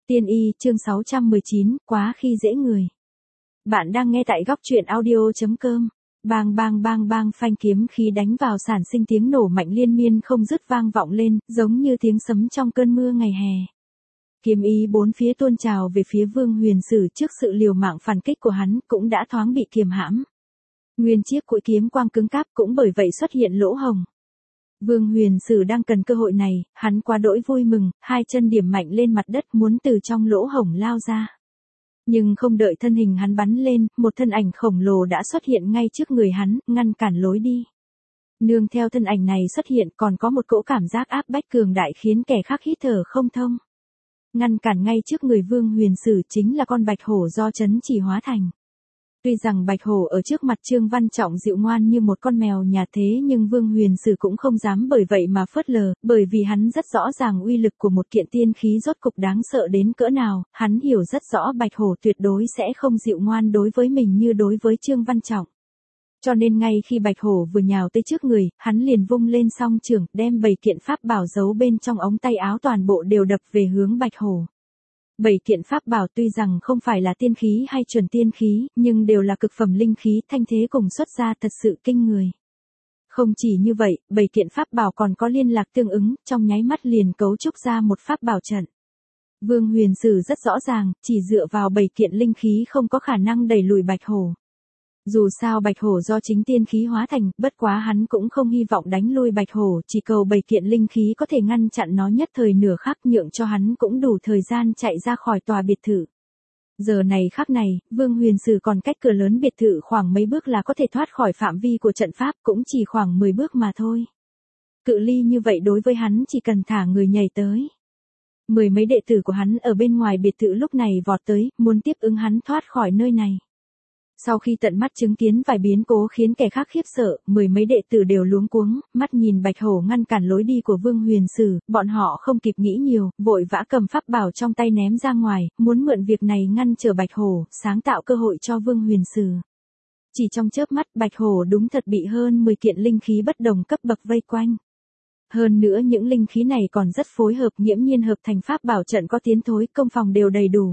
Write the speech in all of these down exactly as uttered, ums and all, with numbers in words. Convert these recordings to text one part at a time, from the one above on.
Tiên y chương sáu trăm mười chín, quá khi dễ người. Bạn đang nghe tại góc truyện audio.com. Bang bang bang bang phanh kiếm khí đánh vào sản sinh tiếng nổ mạnh liên miên không dứt vang vọng lên, giống như tiếng sấm trong cơn mưa ngày hè. Kiếm ý bốn phía tuôn trào về phía Vương Huyền Sử trước sự liều mạng phản kích của hắn cũng đã thoáng bị kiềm hãm. Nguyên chiếc mũi kiếm quang cứng cáp cũng bởi vậy xuất hiện lỗ hồng. Vương Huyền Sử đang cần cơ hội này, hắn quá đỗi vui mừng, hai chân điểm mạnh lên mặt đất muốn từ trong lỗ hổng lao ra. Nhưng không đợi thân hình hắn bắn lên, một thân ảnh khổng lồ đã xuất hiện ngay trước người hắn, ngăn cản lối đi. Nương theo thân ảnh này xuất hiện còn có một cỗ cảm giác áp bách cường đại khiến kẻ khác hít thở không thông. Ngăn cản ngay trước người Vương Huyền Sử chính là con bạch hổ do Trấn Chỉ hóa thành. Tuy rằng bạch hổ ở trước mặt Trương Văn Trọng dịu ngoan như một con mèo nhà thế nhưng Vương Huyền Sử cũng không dám bởi vậy mà phớt lờ, bởi vì hắn rất rõ ràng uy lực của một kiện tiên khí rốt cục đáng sợ đến cỡ nào, hắn hiểu rất rõ bạch hổ tuyệt đối sẽ không dịu ngoan đối với mình như đối với Trương Văn Trọng. Cho nên ngay khi bạch hổ vừa nhào tới trước người, hắn liền vung lên song chưởng, đem bảy kiện pháp bảo giấu bên trong ống tay áo toàn bộ đều đập về hướng bạch hổ. Bảy kiện pháp bảo tuy rằng không phải là tiên khí hay chuẩn tiên khí, nhưng đều là cực phẩm linh khí thanh thế cùng xuất ra thật sự kinh người. Không chỉ như vậy, bảy kiện pháp bảo còn có liên lạc tương ứng, trong nháy mắt liền cấu trúc ra một pháp bảo trận. Vương Huyền Sử rất rõ ràng, chỉ dựa vào bảy kiện linh khí không có khả năng đẩy lùi bạch hổ. Dù sao bạch hổ do chính tiên khí hóa thành, bất quá hắn cũng không hy vọng đánh lui bạch hổ, chỉ cầu bảy kiện linh khí có thể ngăn chặn nó nhất thời nửa khắc nhượng cho hắn cũng đủ thời gian chạy ra khỏi tòa biệt thự. Giờ này khắc này, Vương Huyền Sử còn cách cửa lớn biệt thự khoảng mấy bước là có thể thoát khỏi phạm vi của trận pháp, cũng chỉ khoảng mười bước mà thôi. Cự ly như vậy đối với hắn chỉ cần thả người nhảy tới. Mười mấy đệ tử của hắn ở bên ngoài biệt thự lúc này vọt tới, muốn tiếp ứng hắn thoát khỏi nơi này. Sau khi tận mắt chứng kiến vài biến cố khiến kẻ khác khiếp sợ, mười mấy đệ tử đều luống cuống, mắt nhìn bạch hổ ngăn cản lối đi của Vương Huyền Sử, bọn họ không kịp nghĩ nhiều, vội vã cầm pháp bảo trong tay ném ra ngoài, muốn mượn việc này ngăn trở bạch hổ, sáng tạo cơ hội cho Vương Huyền Sử. Chỉ trong chớp mắt bạch hổ đúng thật bị hơn mười kiện linh khí bất đồng cấp bậc vây quanh. Hơn nữa những linh khí này còn rất phối hợp, nghiễm nhiên hợp thành pháp bảo trận có tiến thối, công phòng đều đầy đủ.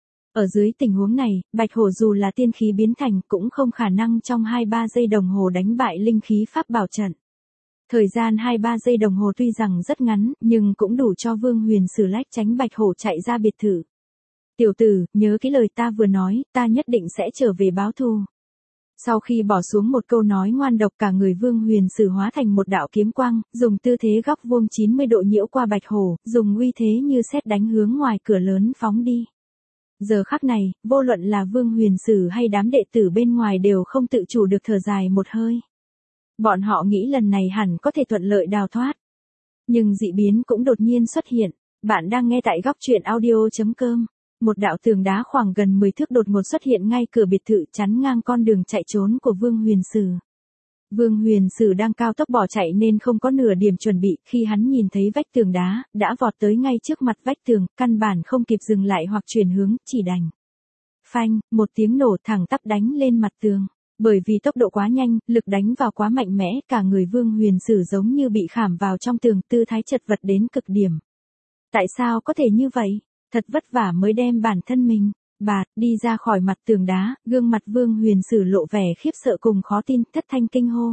Ở dưới tình huống này, bạch hổ dù là tiên khí biến thành cũng không khả năng trong hai ba giây đồng hồ đánh bại linh khí pháp bảo trận. Thời gian hai ba giây đồng hồ tuy rằng rất ngắn, nhưng cũng đủ cho Vương Huyền Sử lách tránh bạch hổ chạy ra biệt thự. Tiểu tử, nhớ cái lời ta vừa nói, ta nhất định sẽ trở về báo thù. Sau khi bỏ xuống một câu nói ngoan độc, cả người Vương Huyền Sử hóa thành một đạo kiếm quang, dùng tư thế góc vuông chín mươi độ nhiễu qua bạch hổ, dùng uy thế như sét đánh hướng ngoài cửa lớn phóng đi. Giờ khắc này, vô luận là Vương Huyền Sử hay đám đệ tử bên ngoài đều không tự chủ được thở dài một hơi. Bọn họ nghĩ lần này hẳn có thể thuận lợi đào thoát. Nhưng dị biến cũng đột nhiên xuất hiện. Bạn đang nghe tại góc truyện audio.com. Một đạo tường đá khoảng gần mười thước đột ngột xuất hiện ngay cửa biệt thự chắn ngang con đường chạy trốn của Vương Huyền Sử. Vương Huyền Sử đang cao tốc bỏ chạy nên không có nửa điểm chuẩn bị, khi hắn nhìn thấy vách tường đá, đã vọt tới ngay trước mặt vách tường, căn bản không kịp dừng lại hoặc chuyển hướng, chỉ đành. Phanh, một tiếng nổ thẳng tắp đánh lên mặt tường. Bởi vì tốc độ quá nhanh, lực đánh vào quá mạnh mẽ, cả người Vương Huyền Sử giống như bị khảm vào trong tường, tư thái chật vật đến cực điểm. Tại sao có thể như vậy? Thật vất vả mới đem bản thân mình bạt đi ra khỏi mặt tường đá, gương mặt Vương Huyền Sử lộ vẻ khiếp sợ cùng khó tin, thất thanh kinh hô.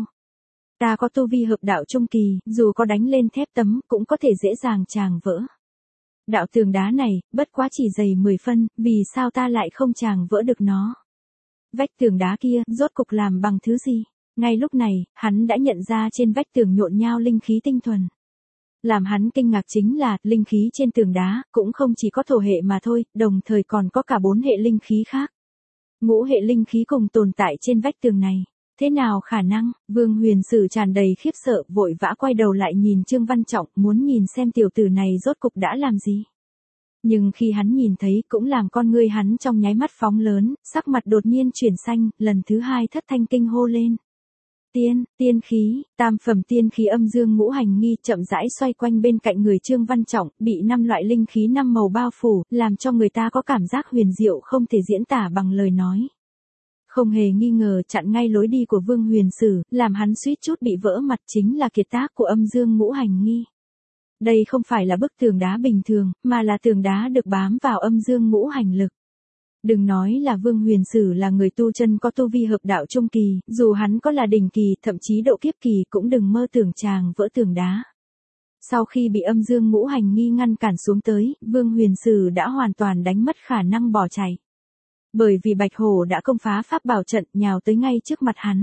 Ta có tu vi hợp đạo trung kỳ, dù có đánh lên thép tấm cũng có thể dễ dàng tràng vỡ. Đạo tường đá này, bất quá chỉ dày mười phân, vì sao ta lại không tràng vỡ được nó? Vách tường đá kia, rốt cục làm bằng thứ gì? Ngay lúc này, hắn đã nhận ra trên vách tường nhộn nhao linh khí tinh thuần. Làm hắn kinh ngạc chính là, linh khí trên tường đá, cũng không chỉ có thổ hệ mà thôi, đồng thời còn có cả bốn hệ linh khí khác. Ngũ hệ linh khí cùng tồn tại trên vách tường này. Thế nào khả năng? Vương Huyền Sử tràn đầy khiếp sợ, vội vã quay đầu lại nhìn Trương Văn Trọng, muốn nhìn xem tiểu tử này rốt cục đã làm gì. Nhưng khi hắn nhìn thấy, cũng làm con ngươi hắn trong nháy mắt phóng lớn, sắc mặt đột nhiên chuyển xanh, lần thứ hai thất thanh kinh hô lên. Tiên, tiên khí, tam phẩm tiên khí âm dương ngũ hành nghi chậm rãi xoay quanh bên cạnh người Trương Văn Trọng, bị năm loại linh khí năm màu bao phủ, làm cho người ta có cảm giác huyền diệu không thể diễn tả bằng lời nói. Không hề nghi ngờ chặn ngay lối đi của Vương Huyền Sử, làm hắn suýt chút bị vỡ mặt chính là kiệt tác của âm dương ngũ hành nghi. Đây không phải là bức tường đá bình thường, mà là tường đá được bám vào âm dương ngũ hành lực. Đừng nói là Vương Huyền Sử là người tu chân có tu vi hợp đạo trung kỳ, dù hắn có là đỉnh kỳ, thậm chí độ kiếp kỳ cũng đừng mơ tưởng chàng vỡ tường đá. Sau khi bị âm dương ngũ hành nghi ngăn cản xuống tới, Vương Huyền Sử đã hoàn toàn đánh mất khả năng bỏ chạy. Bởi vì Bạch Hổ đã công phá pháp bảo trận nhào tới ngay trước mặt hắn.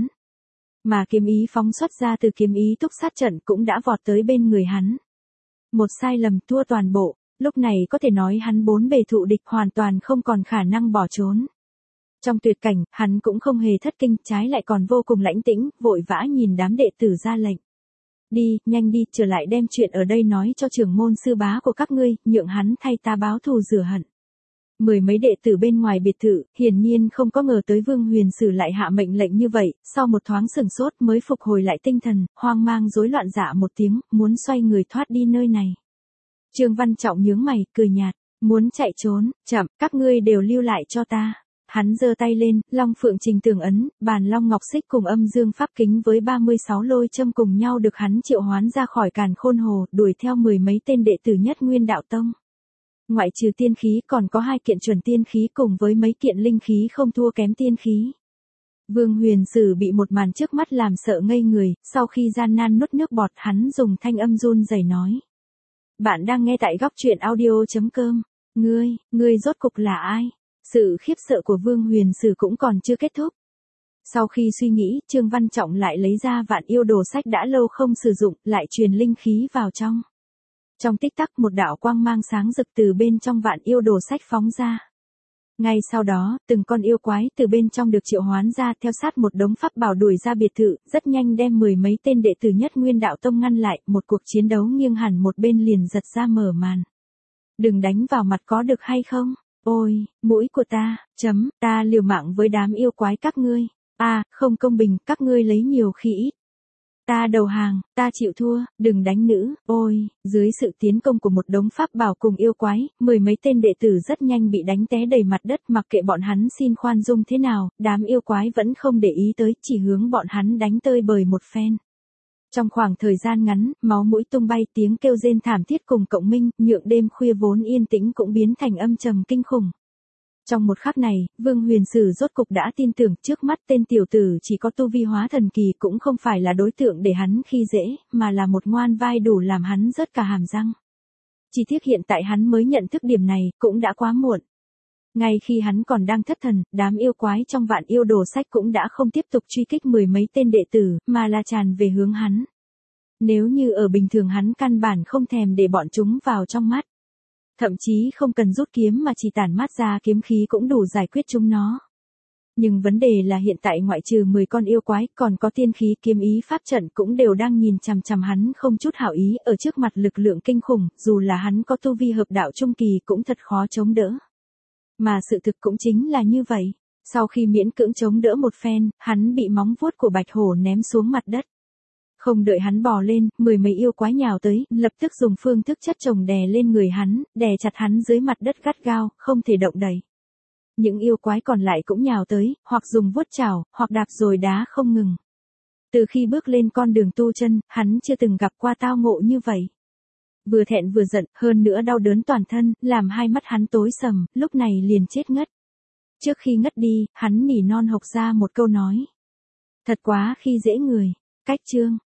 Mà kiếm ý phóng xuất ra từ kiếm ý túc sát trận cũng đã vọt tới bên người hắn. Một sai lầm thua toàn bộ, lúc này có thể nói hắn bốn bề thụ địch hoàn toàn không còn khả năng bỏ trốn. Trong tuyệt cảnh, hắn cũng không hề thất kinh, trái lại còn vô cùng lãnh tĩnh, vội vã nhìn đám đệ tử ra lệnh. Đi, nhanh đi, trở lại đem chuyện ở đây nói cho trưởng môn sư bá của các ngươi, nhượng hắn thay ta báo thù rửa hận. Mười mấy đệ tử bên ngoài biệt thự, hiển nhiên không có ngờ tới Vương Huyền Sử lại hạ mệnh lệnh như vậy, sau một thoáng sửng sốt mới phục hồi lại tinh thần, hoang mang rối loạn dạ một tiếng, muốn xoay người thoát đi nơi này. Trương Văn Trọng nhướng mày, cười nhạt, muốn chạy trốn, chậm, các ngươi đều lưu lại cho ta. Hắn giơ tay lên, Long Phượng Trình Tường ấn, bàn Long Ngọc Xích cùng âm dương pháp kính với ba mươi sáu lôi châm cùng nhau được hắn triệu hoán ra khỏi Càn Khôn Hồ, đuổi theo mười mấy tên đệ tử Nhất Nguyên Đạo Tông. Ngoại trừ tiên khí còn có hai kiện chuẩn tiên khí cùng với mấy kiện linh khí không thua kém tiên khí. Vương Huyền Sử bị một màn trước mắt làm sợ ngây người, sau khi gian nan nuốt nước bọt hắn dùng thanh âm run rẩy nói. Bạn đang nghe tại góc truyện audio chấm com. Ngươi, ngươi rốt cục là ai? Sự khiếp sợ của Vương Huyền Sử cũng còn chưa kết thúc. Sau khi suy nghĩ, Trương Văn Trọng lại lấy ra vạn yêu đồ sách đã lâu không sử dụng, lại truyền linh khí vào trong. Trong tích tắc một đạo quang mang sáng rực từ bên trong vạn yêu đồ sách phóng ra. Ngay sau đó, từng con yêu quái từ bên trong được triệu hoán ra theo sát một đống pháp bảo đuổi ra biệt thự, rất nhanh đem mười mấy tên đệ tử Nhất Nguyên Đạo Tông ngăn lại, một cuộc chiến đấu nghiêng hẳn một bên liền giật ra mở màn. Đừng đánh vào mặt có được hay không? Ôi, mũi của ta, chấm, ta liều mạng với đám yêu quái các ngươi. A, à, không công bình, các ngươi lấy nhiều khi ít. Ta đầu hàng, ta chịu thua, đừng đánh nữ, ôi, dưới sự tiến công của một đống pháp bảo cùng yêu quái, mười mấy tên đệ tử rất nhanh bị đánh té đầy mặt đất, mặc kệ bọn hắn xin khoan dung thế nào, đám yêu quái vẫn không để ý tới, chỉ hướng bọn hắn đánh tơi bời một phen. Trong khoảng thời gian ngắn, máu mũi tung bay, tiếng kêu rên thảm thiết cùng cộng minh, nhượng đêm khuya vốn yên tĩnh cũng biến thành âm trầm kinh khủng. Trong một khắc này, Vương Huyền Sử rốt cục đã tin tưởng trước mắt tên tiểu tử chỉ có tu vi hóa thần kỳ cũng không phải là đối tượng để hắn khi dễ, mà là một ngoan vai đủ làm hắn rớt cả hàm răng. Chỉ tiếc hiện tại hắn mới nhận thức điểm này, cũng đã quá muộn. Ngay khi hắn còn đang thất thần, đám yêu quái trong vạn yêu đồ sách cũng đã không tiếp tục truy kích mười mấy tên đệ tử, mà là tràn về hướng hắn. Nếu như ở bình thường hắn căn bản không thèm để bọn chúng vào trong mắt. Thậm chí không cần rút kiếm mà chỉ tản mát ra kiếm khí cũng đủ giải quyết chúng nó. Nhưng vấn đề là hiện tại ngoại trừ mười con yêu quái còn có tiên khí kiếm ý pháp trận cũng đều đang nhìn chằm chằm hắn không chút hảo ý ở trước mặt lực lượng kinh khủng, dù là hắn có tu vi hợp đạo trung kỳ cũng thật khó chống đỡ. Mà sự thực cũng chính là như vậy. Sau khi miễn cưỡng chống đỡ một phen, hắn bị móng vuốt của Bạch Hổ ném xuống mặt đất. Không đợi hắn bò lên, mười mấy yêu quái nhào tới, lập tức dùng phương thức chất chồng đè lên người hắn, đè chặt hắn dưới mặt đất gắt gao, không thể động đậy. Những yêu quái còn lại cũng nhào tới, hoặc dùng vuốt chảo, hoặc đạp rồi đá không ngừng. Từ khi bước lên con đường tu chân, hắn chưa từng gặp qua tao ngộ như vậy. Vừa thẹn vừa giận, hơn nữa đau đớn toàn thân, làm hai mắt hắn tối sầm, lúc này liền chết ngất. Trước khi ngất đi, hắn nỉ non hộc ra một câu nói. Thật quá khi dễ người. Cách chương.